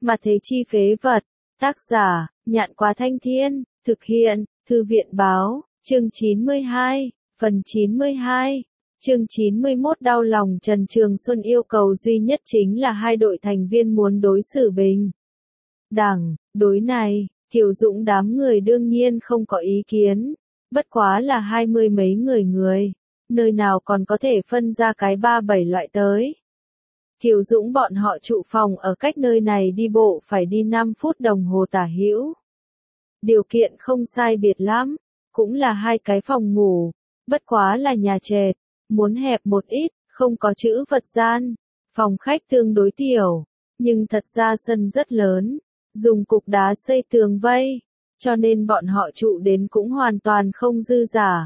Mà thế chi phế vật. Tác giả, Nhạn Quá Thanh Thiên, thực hiện, Thư viện báo, chương 92, phần 92. Chương 91 đau lòng Trần Trường Xuân yêu cầu duy nhất chính là hai đội thành viên muốn đối xử bình đẳng, đối này, Kiều Dũng đám người đương nhiên không có ý kiến, bất quá là 20 mấy người, nơi nào còn có thể phân ra cái 3-7 loại tới. Kiều Dũng bọn họ trụ phòng ở cách nơi này đi bộ phải đi 5 phút đồng hồ tả hữu. Điều kiện không sai biệt lắm, cũng là hai cái phòng ngủ, bất quá là nhà trệt, muốn hẹp một ít, không có chữ vật gian, phòng khách tương đối tiểu, nhưng thật ra sân rất lớn, dùng cục đá xây tường vây, cho nên bọn họ trụ đến cũng hoàn toàn không dư giả.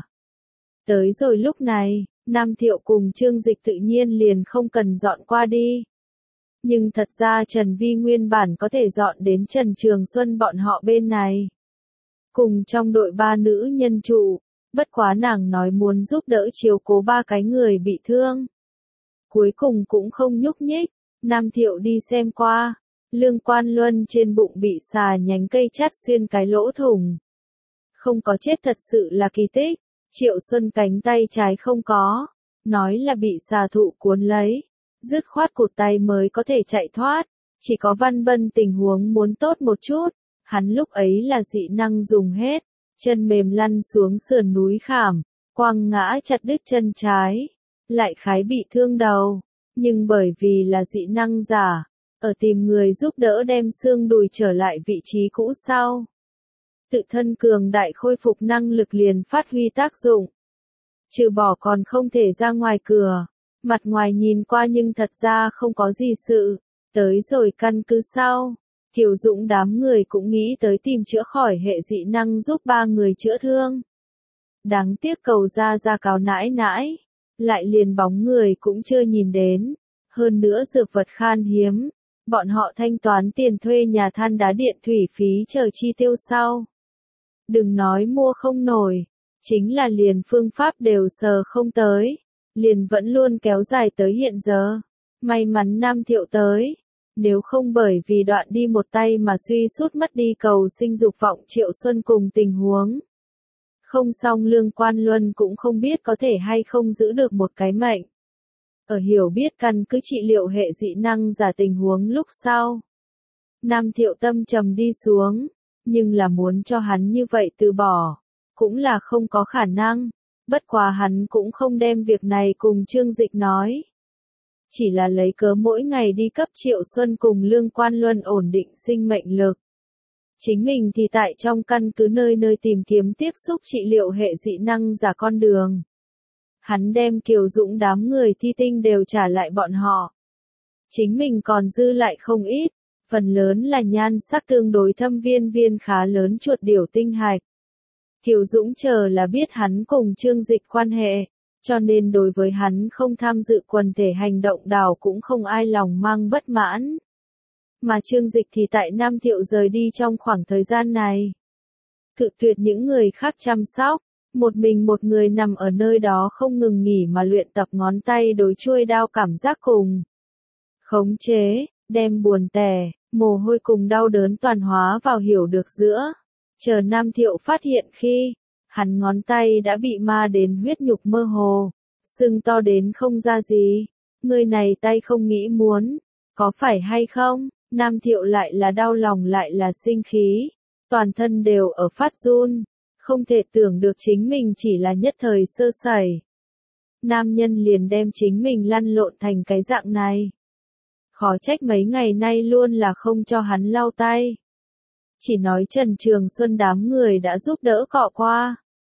Tới rồi lúc này, Nam Thiệu cùng Trương Dịch tự nhiên liền không cần dọn qua đi. Nhưng thật ra Trần Vi nguyên bản có thể dọn đến Trần Trường Xuân bọn họ bên này. Cùng trong đội 3 nữ nhân trụ, bất quá nàng nói muốn giúp đỡ chiếu cố 3 cái người bị thương. Cuối cùng cũng không nhúc nhích, Nam Thiệu đi xem qua, Lương Quan Luân trên bụng bị xà nhánh cây chát xuyên cái lỗ thủng. Không có chết thật sự là kỳ tích, Triệu Xuân cánh tay trái không có, nói là bị xà thụ cuốn lấy, dứt khoát cụt tay mới có thể chạy thoát, chỉ có Văn Bân tình huống muốn tốt một chút, hắn lúc ấy là dị năng dùng hết, chân mềm lăn xuống sườn núi khảm, quăng ngã chặt đứt chân trái, lại khái bị thương đầu, nhưng bởi vì là dị năng giả, ở tìm người giúp đỡ đem xương đùi trở lại vị trí cũ sau. Tự thân cường đại khôi phục năng lực liền phát huy tác dụng. Trừ bỏ còn không thể ra ngoài cửa, mặt ngoài nhìn qua nhưng thật ra không có gì sự, tới rồi căn cứ sau. Kiều Dũng đám người cũng nghĩ tới tìm chữa khỏi hệ dị năng giúp 3 người chữa thương. Đáng tiếc cầu ra cáo nãi nãi, lại liền bóng người cũng chưa nhìn đến, hơn nữa dược vật khan hiếm, bọn họ thanh toán tiền thuê nhà than đá điện thủy phí chờ chi tiêu sau. Đừng nói mua không nổi, chính là liền phương pháp đều sờ không tới, liền vẫn luôn kéo dài tới hiện giờ. May mắn Nam Thiệu tới, nếu không bởi vì đoạn đi một tay mà suy sút mất đi cầu sinh dục vọng Triệu Xuân cùng tình huống. Không xong Lương Quan Luân cũng không biết có thể hay không giữ được một cái mệnh. Ở hiểu biết căn cứ trị liệu hệ dị năng giả tình huống lúc sau. Nam Thiệu tâm trầm đi xuống, nhưng là muốn cho hắn như vậy từ bỏ, cũng là không có khả năng, bất quá hắn cũng không đem việc này cùng Trương Dịch nói. Chỉ là lấy cớ mỗi ngày đi cấp Triệu Xuân cùng Lương Quan Luân ổn định sinh mệnh lực. Chính mình thì tại trong căn cứ nơi nơi tìm kiếm tiếp xúc trị liệu hệ dị năng giả con đường. Hắn đem Kiều Dũng đám người thi tinh đều trả lại bọn họ. Chính mình còn dư lại không ít, phần lớn là nhan sắc tương đối thâm viên khá lớn chuột điểu tinh hạch. Kiều Dũng chờ là biết hắn cùng Trương Dịch quan hệ, cho nên đối với hắn không tham dự quần thể hành động đảo cũng không ai lòng mang bất mãn. Mà Trương Dịch thì tại Nam Thiệu rời đi trong khoảng thời gian này. Cự tuyệt những người khác chăm sóc, một mình một người nằm ở nơi đó không ngừng nghỉ mà luyện tập ngón tay đối chuôi đao cảm giác cùng. Khống chế, đem buồn tẻ, mồ hôi cùng đau đớn toàn hóa vào hiểu được giữa. Chờ Nam Thiệu phát hiện khi, hắn ngón tay đã bị ma đến huyết nhục mơ hồ, sưng to đến không ra gì. Người này tay không nghĩ muốn, có phải hay không? Nam Thiệu lại là đau lòng lại là sinh khí, toàn thân đều ở phát run, không thể tưởng được chính mình chỉ là nhất thời sơ sẩy. Nam nhân liền đem chính mình lăn lộn thành cái dạng này. Khó trách mấy ngày nay luôn là không cho hắn lau tay. Chỉ nói Trần Trường Xuân đám người đã giúp đỡ cọ qua.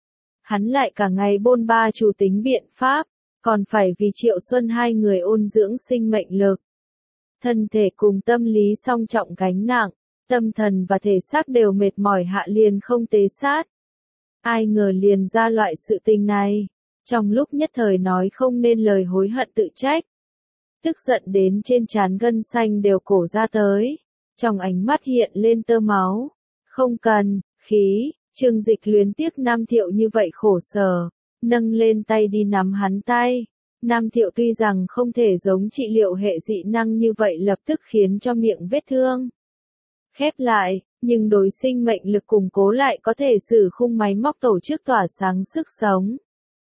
Hắn lại cả ngày bôn ba chủ tính biện pháp, còn phải vì Triệu Xuân hai người ôn dưỡng sinh mệnh lực. Thân thể cùng tâm lý song trọng gánh nặng, tâm thần và thể xác đều mệt mỏi hạ liền không tế sát. Ai ngờ liền ra loại sự tình này, trong lúc nhất thời nói không nên lời hối hận tự trách. Tức giận đến trên trán gân xanh đều cổ ra tới, trong ánh mắt hiện lên tơ máu. Không cần, khí, Trương Dịch luyến tiếc Nam Thiệu như vậy khổ sở, nâng lên tay đi nắm hắn tay. Nam Thiệu tuy rằng không thể giống trị liệu hệ dị năng như vậy lập tức khiến cho miệng vết thương, khép lại, nhưng đối sinh mệnh lực củng cố lại có thể sử khung máy móc tổ chức tỏa sáng sức sống.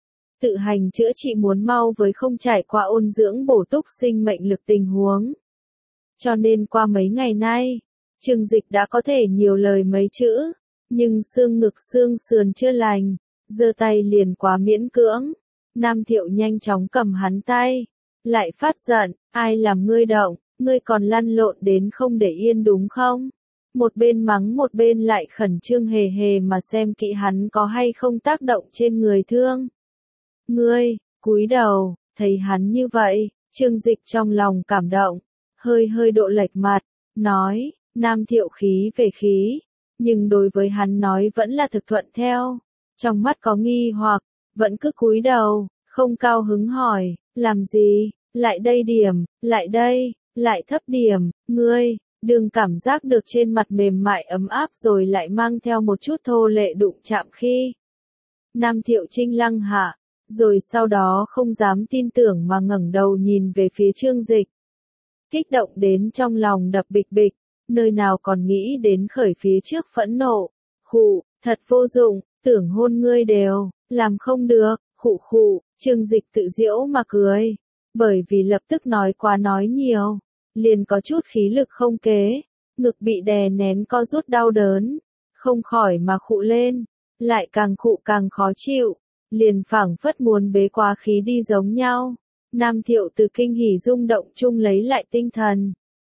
Tự hành chữa trị muốn mau với không trải qua ôn dưỡng bổ túc sinh mệnh lực tình huống. Cho nên qua mấy ngày nay, Trương Dịch đã có thể nhiều lời mấy chữ, nhưng xương ngực xương sườn chưa lành, giơ tay liền quá miễn cưỡng. Nam Thiệu nhanh chóng cầm hắn tay, lại phát giận, ai làm ngươi động, ngươi còn lăn lộn đến không để yên đúng không? Một bên mắng một bên lại khẩn trương hề hề mà xem kỹ hắn có hay không tác động trên người thương. Ngươi, cúi đầu, thấy hắn như vậy, Trương Dịch trong lòng cảm động, hơi hơi độ lệch mặt, nói, Nam Thiệu khí về khí, nhưng đối với hắn nói vẫn là thực thuận theo, trong mắt có nghi hoặc, vẫn cứ cúi đầu, không cao hứng hỏi, làm gì, lại đây điểm, lại đây, lại thấp điểm, ngươi, đừng cảm giác được trên mặt mềm mại ấm áp rồi lại mang theo một chút thô lệ đụng chạm khi. Nam Thiệu Trinh lăng hạ, rồi sau đó không dám tin tưởng mà ngẩng đầu nhìn về phía Trương Dịch. Kích động đến trong lòng đập bịch bịch, nơi nào còn nghĩ đến khởi phía trước phẫn nộ. Khụ, thật vô dụng, tưởng hôn ngươi đều, làm không được, khụ khụ, Trương Dịch tự giễu mà cười. Bởi vì lập tức nói quá nói nhiều, liền có chút khí lực không kế, ngực bị đè nén co rút đau đớn, không khỏi mà khụ lên, lại càng khụ càng khó chịu, liền phảng phất muốn bế quá khí đi giống nhau. Nam Thiệu từ kinh hỉ rung động chung lấy lại tinh thần,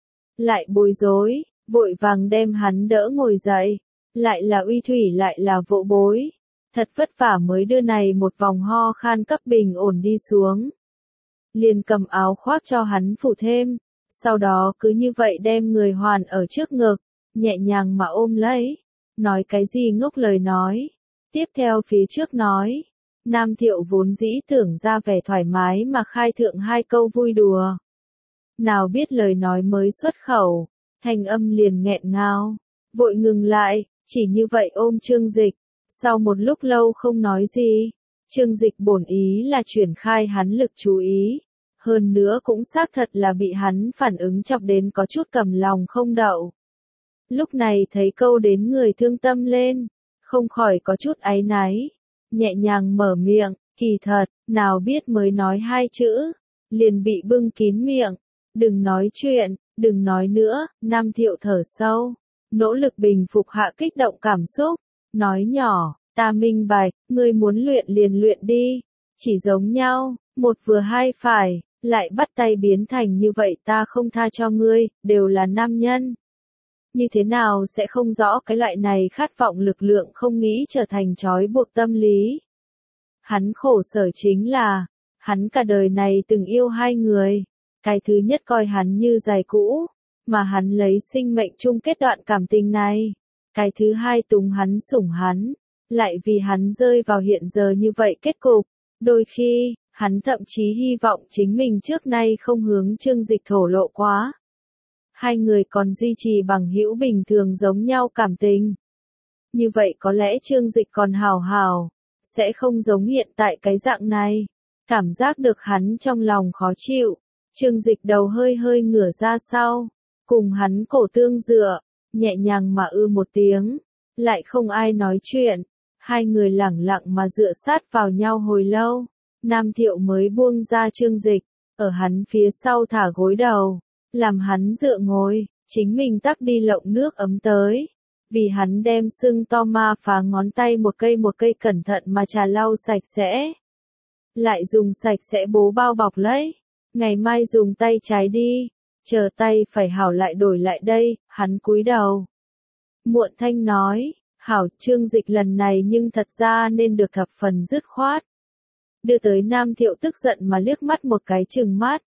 lại bối rối, vội vàng đem hắn đỡ ngồi dậy, lại là uy thủy lại là vỗ bối, thật vất vả mới đưa này một vòng ho khan cấp bình ổn đi xuống. Liền cầm áo khoác cho hắn phủ thêm, sau đó cứ như vậy đem người hoàn ở trước ngực, nhẹ nhàng mà ôm lấy, nói cái gì ngốc lời nói, tiếp theo phía trước nói. Nam Thiệu vốn dĩ tưởng ra vẻ thoải mái mà khai thượng hai câu vui đùa. Nào biết lời nói mới xuất khẩu, thanh âm liền nghẹn ngào, vội ngừng lại, chỉ như vậy ôm Trương Dịch. Sau một lúc lâu không nói gì, Trương Dịch bổn ý là chuyển khai hắn lực chú ý. Hơn nữa cũng xác thật là bị hắn phản ứng chọc đến có chút cầm lòng không đậu. Lúc này thấy câu đến người thương tâm lên, không khỏi có chút áy náy. Nhẹ nhàng mở miệng, kỳ thật, nào biết mới nói hai chữ, liền bị bưng kín miệng, đừng nói chuyện, đừng nói nữa. Nam Thiệu thở sâu, nỗ lực bình phục hạ kích động cảm xúc, nói nhỏ, ta minh bạch, ngươi muốn luyện liền luyện đi, chỉ giống nhau, một vừa hai phải, lại bắt tay biến thành như vậy ta không tha cho ngươi, đều là nam nhân. Như thế nào sẽ không rõ cái loại này khát vọng lực lượng không nghĩ trở thành trói buộc tâm lý. Hắn khổ sở chính là, hắn cả đời này từng yêu hai người, cái thứ nhất coi hắn như giày cũ, mà hắn lấy sinh mệnh chung kết đoạn cảm tình này. Cái thứ hai túng hắn sủng hắn, lại vì hắn rơi vào hiện giờ như vậy kết cục. Đôi khi, hắn thậm chí hy vọng chính mình trước nay không hướng Trương Dịch thổ lộ quá. Hai người còn duy trì bằng hữu bình thường giống nhau cảm tình. Như vậy có lẽ Trương Dịch còn hào hào, sẽ không giống hiện tại cái dạng này. Cảm giác được hắn trong lòng khó chịu, Trương Dịch đầu hơi hơi ngửa ra sau, cùng hắn cổ tương dựa, nhẹ nhàng mà một tiếng, lại không ai nói chuyện. Hai người lẳng lặng mà dựa sát vào nhau hồi lâu, Nam Thiệu mới buông ra Trương Dịch, ở hắn phía sau thả gối đầu, làm hắn dựa ngồi, chính mình tắc đi lộng nước ấm tới. Vì hắn đem sưng to ma phá ngón tay một cây cẩn thận mà trà lau sạch sẽ. Lại dùng sạch sẽ bố bao bọc lấy, ngày mai dùng tay trái đi, chờ tay phải hảo lại đổi lại đây. Hắn cúi đầu. Muộn thanh nói, hảo. Trương Dịch lần này nhưng thật ra nên được thập phần dứt khoát. Đưa tới Nam Thiệu tức giận mà liếc mắt một cái trừng mắt.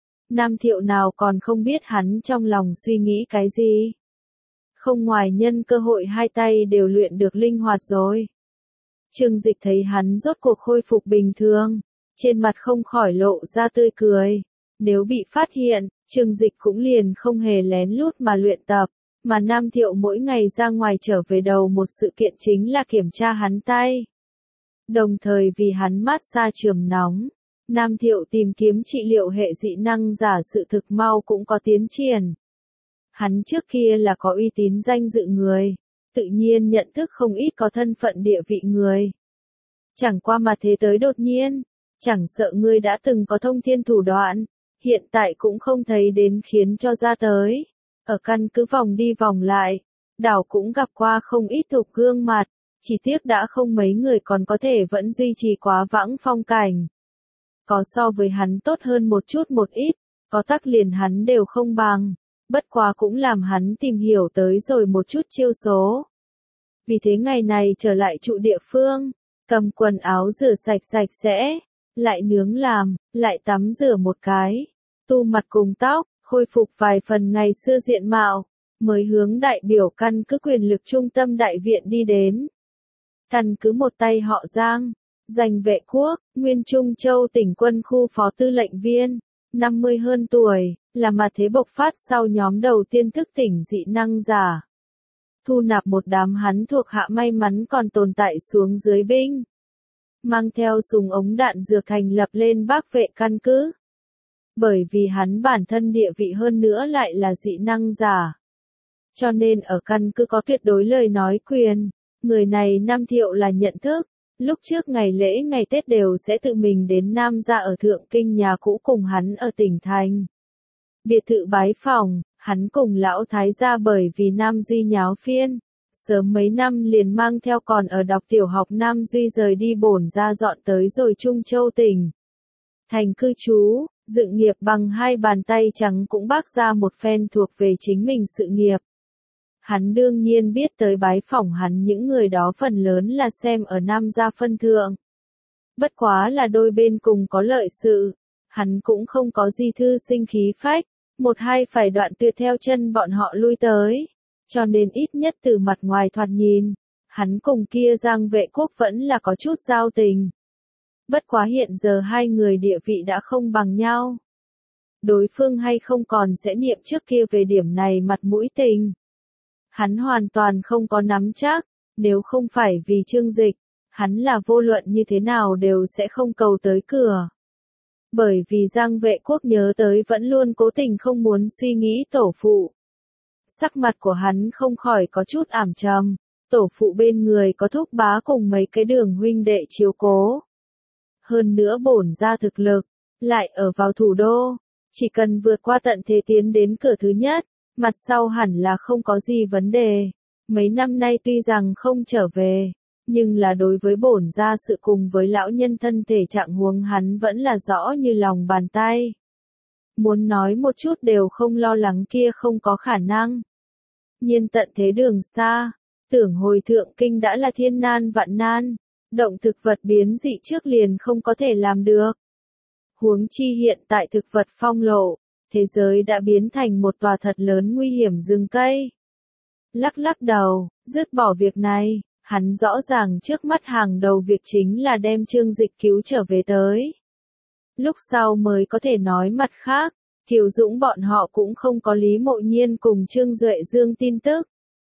Nam Thiệu nào còn không biết hắn trong lòng suy nghĩ cái gì. Không ngoài nhân cơ hội hai tay đều luyện được linh hoạt rồi. Trương Dịch thấy hắn rốt cuộc khôi phục bình thường, trên mặt không khỏi lộ ra tươi cười. Nếu bị phát hiện, Trương Dịch cũng liền không hề lén lút mà luyện tập, mà Nam Thiệu mỗi ngày ra ngoài trở về đầu một sự kiện chính là kiểm tra hắn tay. Đồng thời vì hắn mát xa trường nóng, Nam Thiệu tìm kiếm trị liệu hệ dị năng giả sự thực mau cũng có tiến triển. Hắn trước kia là có uy tín danh dự người, tự nhiên nhận thức không ít có thân phận địa vị người. Chẳng qua mà thế tới đột nhiên, chẳng sợ ngươi đã từng có thông thiên thủ đoạn, hiện tại cũng không thấy đến khiến cho ra tới. Ở căn cứ vòng đi vòng lại, đảo cũng gặp qua không ít thuộc gương mặt, chỉ tiếc đã không mấy người còn có thể vẫn duy trì quá vãng phong cảnh. Có so với hắn tốt hơn một chút một ít, có tắc liền hắn đều không bằng, bất quá cũng làm hắn tìm hiểu tới rồi một chút chiêu số. Vì thế ngày này trở lại trụ địa phương, cầm quần áo rửa sạch sạch sẽ, lại nướng làm, lại tắm rửa một cái, tu mặt cùng tóc, khôi phục vài phần ngày xưa diện mạo, mới hướng đại biểu căn cứ quyền lực trung tâm đại viện đi đến. Căn cứ một tay họ Giang, giành vệ quốc, Nguyên Trung Châu tỉnh quân khu phó tư lệnh viên, 50 hơn tuổi, là mà thế bộc phát sau nhóm đầu tiên thức tỉnh dị năng giả. Thu nạp một đám hắn thuộc hạ may mắn còn tồn tại xuống dưới binh. Mang theo súng ống đạn dược thành lập lên bác vệ căn cứ. Bởi vì hắn bản thân địa vị hơn nữa lại là dị năng giả. Cho nên ở căn cứ có tuyệt đối lời nói quyền. Người này Nam Thiệu là nhận thức. Lúc trước ngày lễ ngày Tết đều sẽ tự mình đến Nam gia ở Thượng Kinh nhà cũ cùng hắn ở tỉnh thành. Biệt thự bái phòng, hắn cùng lão thái gia bởi vì Nam Duy nháo phiên. Sớm mấy năm liền mang theo còn ở đọc tiểu học Nam Duy rời đi bổn ra dọn tới rồi Trung Châu tỉnh. Thành cư trú, dựng nghiệp bằng hai bàn tay trắng cũng bác ra một phen thuộc về chính mình sự nghiệp. Hắn đương nhiên biết tới bái phỏng hắn những người đó phần lớn là xem ở Nam gia phân thượng. Bất quá là đôi bên cùng có lợi sự, hắn cũng không có gì thư sinh khí phách, một hai phải đoạn tuyệt theo chân bọn họ lui tới. Cho nên ít nhất từ mặt ngoài thoạt nhìn, hắn cùng kia Giang vệ quốc vẫn là có chút giao tình. Bất quá hiện giờ hai người địa vị đã không bằng nhau. Đối phương hay không còn sẽ niệm trước kia về điểm này mặt mũi tình. Hắn hoàn toàn không có nắm chắc, nếu không phải vì Trương Dịch, hắn là vô luận như thế nào đều sẽ không cầu tới cửa. Bởi vì Giang vệ quốc nhớ tới vẫn luôn cố tình không muốn suy nghĩ tổ phụ. Sắc mặt của hắn không khỏi có chút ảm trầm, tổ phụ bên người có thúc bá cùng mấy cái đường huynh đệ chiếu cố. Hơn nữa bổn ra thực lực, lại ở vào thủ đô, chỉ cần vượt qua tận thế tiến đến cửa thứ nhất, mặt sau hẳn là không có gì vấn đề. Mấy năm nay tuy rằng không trở về, nhưng là đối với bổn ra sự cùng với lão nhân thân thể trạng huống hắn vẫn là rõ như lòng bàn tay. Muốn nói một chút đều không lo lắng kia không có khả năng. Nhiên tận thế đường xa, tưởng hồi Thượng Kinh đã là thiên nan vạn nan, động thực vật biến dị trước liền không có thể làm được. Huống chi hiện tại thực vật phong lộ, thế giới đã biến thành một tòa thật lớn nguy hiểm rừng cây. Lắc lắc đầu, dứt bỏ việc này, hắn rõ ràng trước mắt hàng đầu việc chính là đem Trương Dịch cứu trở về tới. Lúc sau mới có thể nói mặt khác, Kiều Dũng bọn họ cũng không có Lý Mộ Nhiên cùng Trương Duệ Dương tin tức.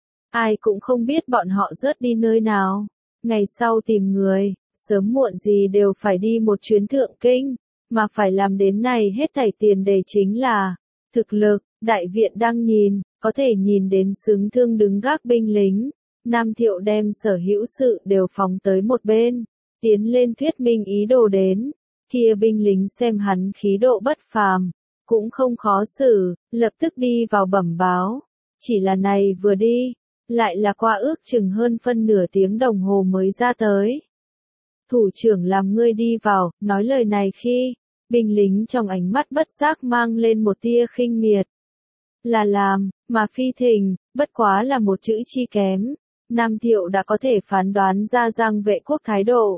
Ai cũng không biết bọn họ rớt đi nơi nào. Ngày sau tìm người, sớm muộn gì đều phải đi một chuyến Thượng Kinh, mà phải làm đến này hết thảy tiền đề chính là thực lực. Đại viện đang nhìn, có thể nhìn đến xứng thương đứng gác binh lính. Nam Thiệu đem sở hữu sự đều phóng tới một bên, tiến lên thuyết minh ý đồ đến. Kia binh lính xem hắn khí độ bất phàm, cũng không khó xử, lập tức đi vào bẩm báo. Chỉ là này vừa đi, lại là qua ước chừng hơn phân nửa tiếng đồng hồ mới ra tới. Thủ trưởng làm ngươi đi vào, nói lời này khi, binh lính trong ánh mắt bất giác mang lên một tia khinh miệt. Là làm, mà phi thình, bất quá là một chữ chi kém. Nam Thiệu đã có thể phán đoán ra Giang vệ quốc thái độ.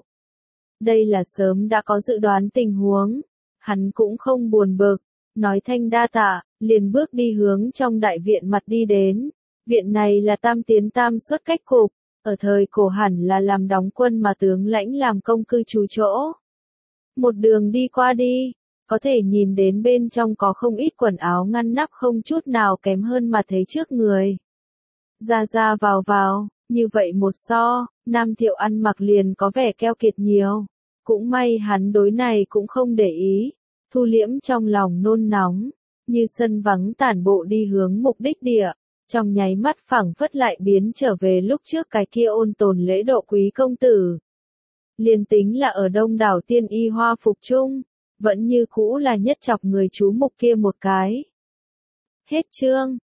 Đây là sớm đã có dự đoán tình huống. Hắn cũng không buồn bực, nói thanh đa tạ, liền bước đi hướng trong đại viện mặt đi đến. Viện này là tam tiến tam xuất cách cục, ở thời cổ hẳn là làm đóng quân mà tướng lãnh làm công cư trú chỗ. Một đường đi qua đi, có thể nhìn đến bên trong có không ít quần áo ngăn nắp không chút nào kém hơn mà thấy trước người. Ra ra vào vào, như vậy một so, Nam Thiệu ăn mặc liền có vẻ keo kiệt nhiều. Cũng may hắn đối này cũng không để ý, thu liễm trong lòng nôn nóng, như sân vắng tản bộ đi hướng mục đích địa, trong nháy mắt phảng phất lại biến trở về lúc trước cái kia ôn tồn lễ độ quý công tử. Liên tính là ở đông đảo tiên y hoa phục chung, vẫn như cũ là nhất chọc người chú mục kia một cái. Hết chương.